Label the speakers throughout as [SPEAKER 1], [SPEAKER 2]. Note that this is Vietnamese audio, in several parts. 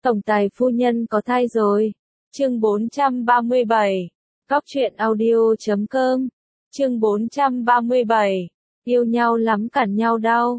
[SPEAKER 1] Tổng tài phu nhân có thai rồi. Chương 437. Cóc truyện audio.com. Chương 437. Yêu nhau lắm cản nhau đau.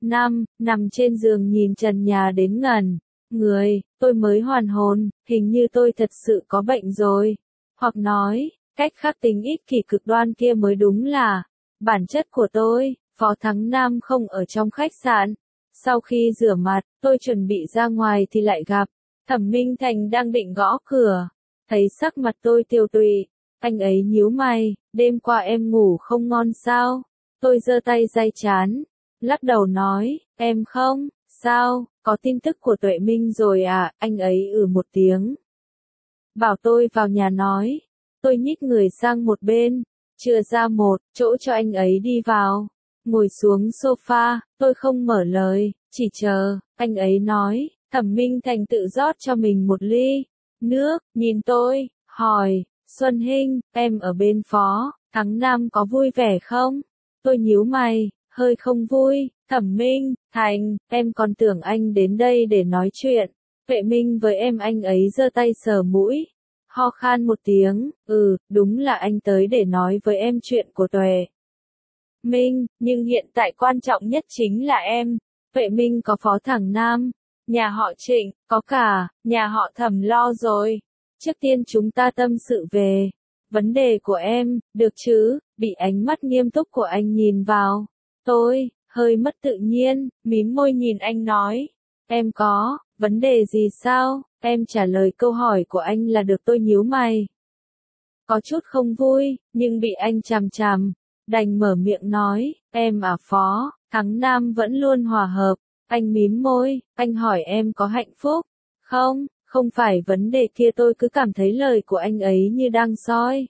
[SPEAKER 1] Nằm trên giường nhìn trần nhà đến ngẩn người, tôi mới hoàn hồn, hình như tôi thật sự có bệnh rồi. Hoặc nói, cách khác tính ích kỷ cực đoan kia mới đúng là bản chất của tôi. Phó Thắng Nam không ở trong khách sạn. Sau khi rửa mặt, tôi chuẩn bị ra ngoài thì lại gặp Thẩm Minh Thành đang định gõ cửa. Thấy sắc mặt tôi tiêu tụy, anh ấy nhíu mày, đêm qua em ngủ không ngon sao? Tôi giơ tay day trán, lắc đầu nói, em không, sao, có tin tức của Tuệ Minh rồi à? Anh ấy một tiếng. Bảo tôi vào nhà nói. Tôi nhích người sang một bên, chừa ra một chỗ cho anh ấy đi vào. Ngồi xuống sofa, tôi không mở lời, chỉ chờ. Anh ấy nói, Thẩm Minh Thành tự rót cho mình một ly nước, nhìn tôi, hỏi, Xuân Hinh, em ở bên Phó Thắng Nam có vui vẻ không? Tôi nhíu mày, hơi không vui. Thẩm Minh Thành, em còn tưởng anh đến đây để nói chuyện. Vệ Minh với em. Anh ấy giơ tay sờ mũi, ho khan một tiếng, đúng là anh tới để nói với em chuyện của Tuệ Minh, nhưng hiện tại quan trọng nhất chính là em. Vệ Minh có Phó Thắng Nam, nhà họ Trịnh, có cả nhà họ Thẩm lo rồi. Trước tiên chúng ta tâm sự về vấn đề của em, được chứ? Bị ánh mắt nghiêm túc của anh nhìn vào, tôi hơi mất tự nhiên, mím môi nhìn anh nói, em có vấn đề gì sao? Em trả lời câu hỏi của anh là được. Tôi nhíu mày, có chút không vui, nhưng bị anh chằm chằm, đành mở miệng nói, em Phó Thắng Nam vẫn luôn hòa hợp. Anh mím môi, anh hỏi em có hạnh phúc không? Không phải vấn đề kia. Tôi cứ cảm thấy lời của anh ấy như đang soi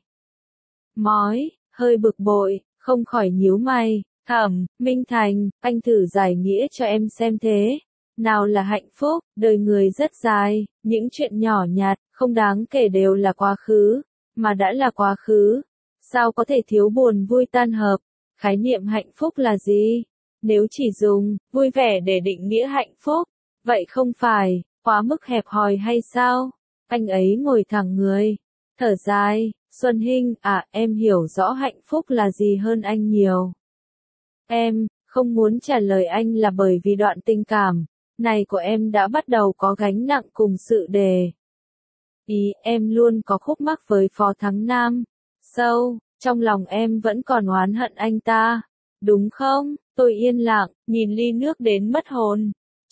[SPEAKER 1] mói, hơi bực bội, không khỏi nhíu mày. Thẩm Minh Thành, anh thử giải nghĩa cho em xem thế. Nào là hạnh phúc? Đời người rất dài, những chuyện nhỏ nhặt, không đáng kể đều là quá khứ, mà đã là quá khứ, sao có thể thiếu buồn vui tan hợp? Khái niệm hạnh phúc là gì? Nếu chỉ dùng vui vẻ để định nghĩa hạnh phúc, vậy không phải quá mức hẹp hòi hay sao? Anh ấy ngồi thẳng người, thở dài, Xuân Hinh, em hiểu rõ hạnh phúc là gì hơn anh nhiều. Em không muốn trả lời anh là bởi vì đoạn tình cảm này của em đã bắt đầu có gánh nặng cùng sự đề ý. Em luôn có khúc mắc với Phó Thắng Nam. Sâu trong lòng em vẫn còn oán hận anh ta, đúng không? Tôi yên lặng, nhìn ly nước đến mất hồn.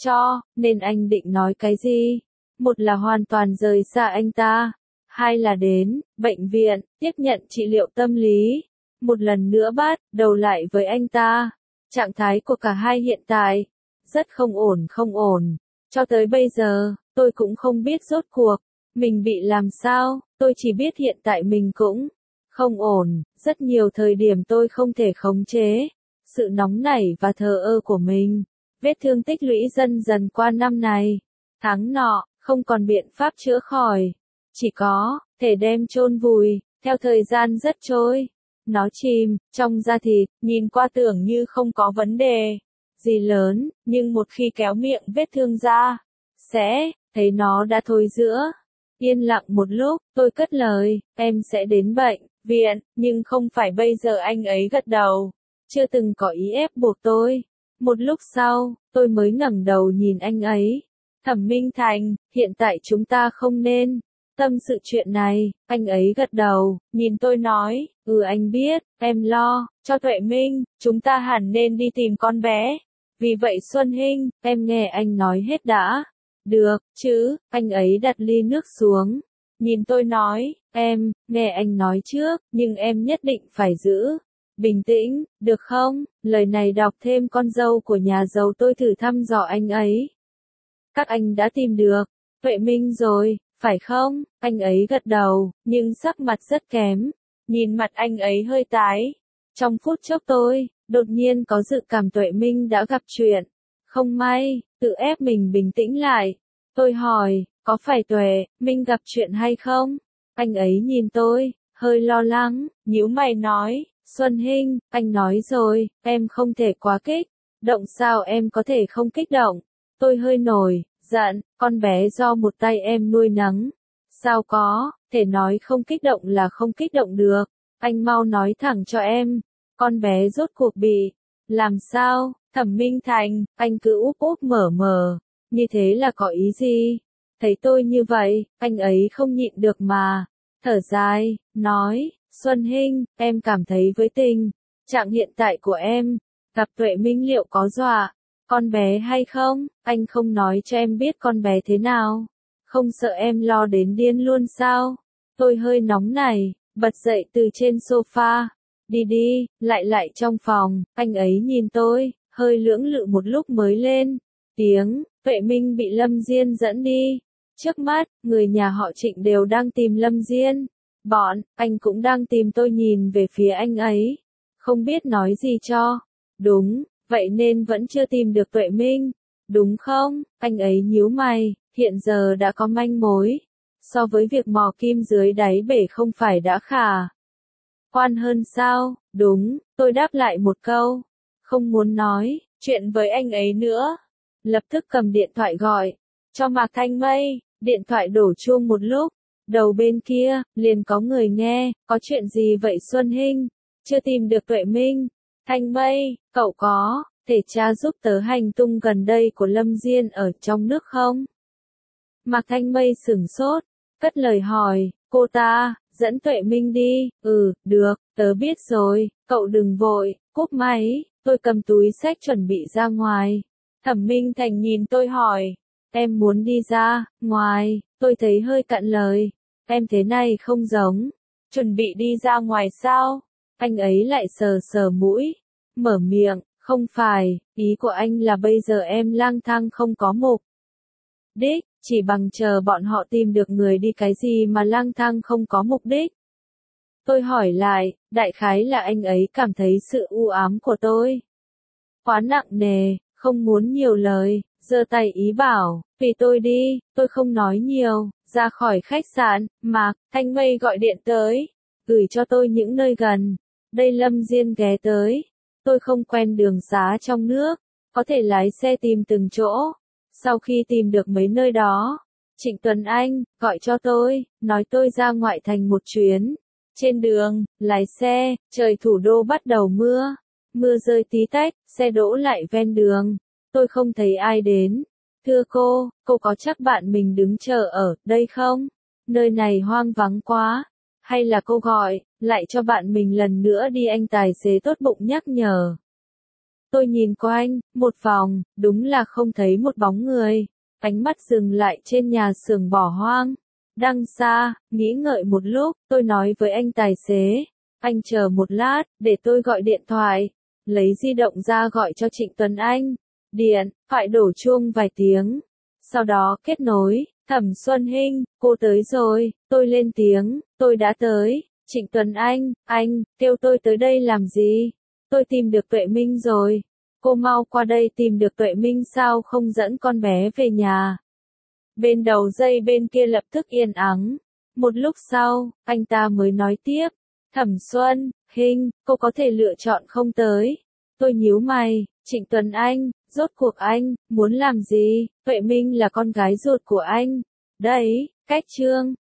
[SPEAKER 1] Nên anh định nói cái gì? Một là hoàn toàn rời xa anh ta, hai là đến bệnh viện tiếp nhận trị liệu tâm lý, một lần nữa bắt đầu lại với anh ta. Trạng thái của cả hai hiện tại rất không ổn. Cho tới bây giờ, tôi cũng không biết rốt cuộc mình bị làm sao. Tôi chỉ biết hiện tại mình cũng không ổn. Rất nhiều thời điểm tôi không thể khống chế sự nóng nảy và thờ ơ của mình. Vết thương tích lũy dần dần qua năm này, tháng nọ, không còn biện pháp chữa khỏi, chỉ có thể đem chôn vùi. Theo thời gian rất trôi, nó chìm trong da thịt, nhìn qua tưởng như không có vấn đề gì lớn, nhưng một khi kéo miệng vết thương ra, sẽ thấy nó đã thối rữa. Yên lặng một lúc, tôi cất lời, em sẽ đến bệnh viện, nhưng không phải bây giờ. Anh ấy gật đầu, chưa từng có ý ép buộc tôi. Một lúc sau, tôi mới ngẩng đầu nhìn anh ấy. Thẩm Minh Thành, hiện tại chúng ta không nên tâm sự chuyện này. Anh ấy gật đầu, nhìn tôi nói, anh biết, em lo cho Tuệ Minh, chúng ta hẳn nên đi tìm con bé. Vì vậy Xuân Hinh, em nghe anh nói hết đã. Được chứ? Anh ấy đặt ly nước xuống, nhìn tôi nói, em nghe anh nói trước, nhưng em nhất định phải giữ bình tĩnh, được không? Lời này đọc thêm con dâu của nhà giàu. Tôi thử thăm dò anh ấy. Các anh đã tìm được Tuệ Minh rồi, phải không? Anh ấy gật đầu, nhưng sắc mặt rất kém. Nhìn mặt anh ấy hơi tái. Trong phút chốc tôi đột nhiên có dự cảm Tuệ Minh đã gặp chuyện không may. Tự ép mình bình tĩnh lại, tôi hỏi, có phải Tuệ Minh gặp chuyện hay không? Anh ấy nhìn tôi, hơi lo lắng, nhíu mày nói, Xuân Hinh, anh nói rồi, em không thể quá kích động. Sao em có thể không kích động? Tôi hơi nổi giận, con bé do một tay em nuôi nấng. Sao có, thể nói không kích động là không kích động được. Anh mau nói thẳng cho em, con bé rốt cuộc bị làm sao? Thẩm Minh Thành, anh cứ úp úp mở mở, như thế là có ý gì? Thấy tôi như vậy, anh ấy không nhịn được mà. Thở dài, nói, Xuân Hinh, em cảm thấy với tình trạng hiện tại của em, gặp Tuệ Minh liệu có dọa con bé hay không? Anh không nói cho em biết con bé thế nào? Không sợ em lo đến điên luôn sao? Tôi hơi nóng này, bật dậy từ trên sofa. Đi đi, lại trong phòng, anh ấy nhìn tôi, hơi lưỡng lự một lúc mới lên tiếng, Tuệ Minh bị Lâm Diên dẫn đi. Trước mắt, người nhà họ Trịnh đều đang tìm Lâm Diên. Anh cũng đang tìm tôi nhìn về phía anh ấy. Không biết nói gì cho. Đúng, vậy nên vẫn chưa tìm được Tuệ Minh. Đúng không? Anh ấy nhíu mày, hiện giờ đã có manh mối. So với việc mò kim dưới đáy bể không phải đã khả quan hơn sao? Đúng, tôi đáp lại một câu. Không muốn nói chuyện với anh ấy nữa. Lập tức cầm điện thoại gọi cho Mạc Thanh Mây. Điện thoại đổ chuông một lúc. Đầu bên kia, liền có người nghe, có chuyện gì vậy Xuân Hinh? Chưa tìm được Tuệ Minh. Thanh Mây, cậu có thể tra giúp tớ hành tung gần đây của Lâm Diên ở trong nước không? Mạc Thanh Mây sửng sốt, cất lời hỏi, cô ta, dẫn Tuệ Minh đi, được, tớ biết rồi, cậu đừng vội, cúp máy, tôi cầm túi xách chuẩn bị ra ngoài. Thẩm Minh Thành nhìn tôi hỏi, em muốn đi ra, ngoài, tôi thấy hơi cạn lời, em thế này không giống, chuẩn bị đi ra ngoài sao? Anh ấy lại sờ sờ mũi, mở miệng, không phải, ý của anh là bây giờ em lang thang không có mục đích, chỉ bằng chờ bọn họ tìm được người đi cái gì mà lang thang không có mục đích. Tôi hỏi lại, đại khái là anh ấy cảm thấy sự u ám của tôi quá nặng nề, không muốn nhiều lời, giơ tay ý bảo, vì tôi đi, tôi không nói nhiều, ra khỏi khách sạn, Mạc Thanh Mây gọi điện tới, gửi cho tôi những nơi gần, đây Lâm Diên ghé tới, tôi không quen đường xá trong nước, có thể lái xe tìm từng chỗ. Sau khi tìm được mấy nơi đó, Trịnh Tuấn Anh gọi cho tôi, nói tôi ra ngoại thành một chuyến. Trên đường, lái xe, trời thủ đô bắt đầu mưa. Mưa rơi tí tách, xe đỗ lại ven đường. Tôi không thấy ai đến. Thưa cô có chắc bạn mình đứng chờ ở đây không? Nơi này hoang vắng quá. Hay là cô gọi lại cho bạn mình lần nữa đi, anh tài xế tốt bụng nhắc nhở. Tôi nhìn quanh, một vòng, đúng là không thấy một bóng người. Ánh mắt dừng lại trên nhà xưởng bỏ hoang. Đằng xa, nghĩ ngợi một lúc, tôi nói với anh tài xế. Anh chờ một lát, để tôi gọi điện thoại. Lấy di động ra gọi cho Trịnh Tuấn Anh. Điện thoại đổ chuông vài tiếng. Sau đó kết nối, Thẩm Xuân Hinh, cô tới rồi. Tôi lên tiếng, tôi đã tới. Trịnh Tuấn anh, kêu tôi tới đây làm gì? Tôi tìm được Tuệ Minh rồi. Cô mau qua đây tìm được Tuệ Minh sao không dẫn con bé về nhà. Bên đầu dây bên kia lập tức yên ắng. Một lúc sau, anh ta mới nói tiếp. Thẩm Xuân Hinh, cô có thể lựa chọn không tới. Tôi nhíu mày, Trịnh Tuấn Anh, rốt cuộc anh muốn làm gì? Tuệ Minh là con gái ruột của anh. Đấy, cách chương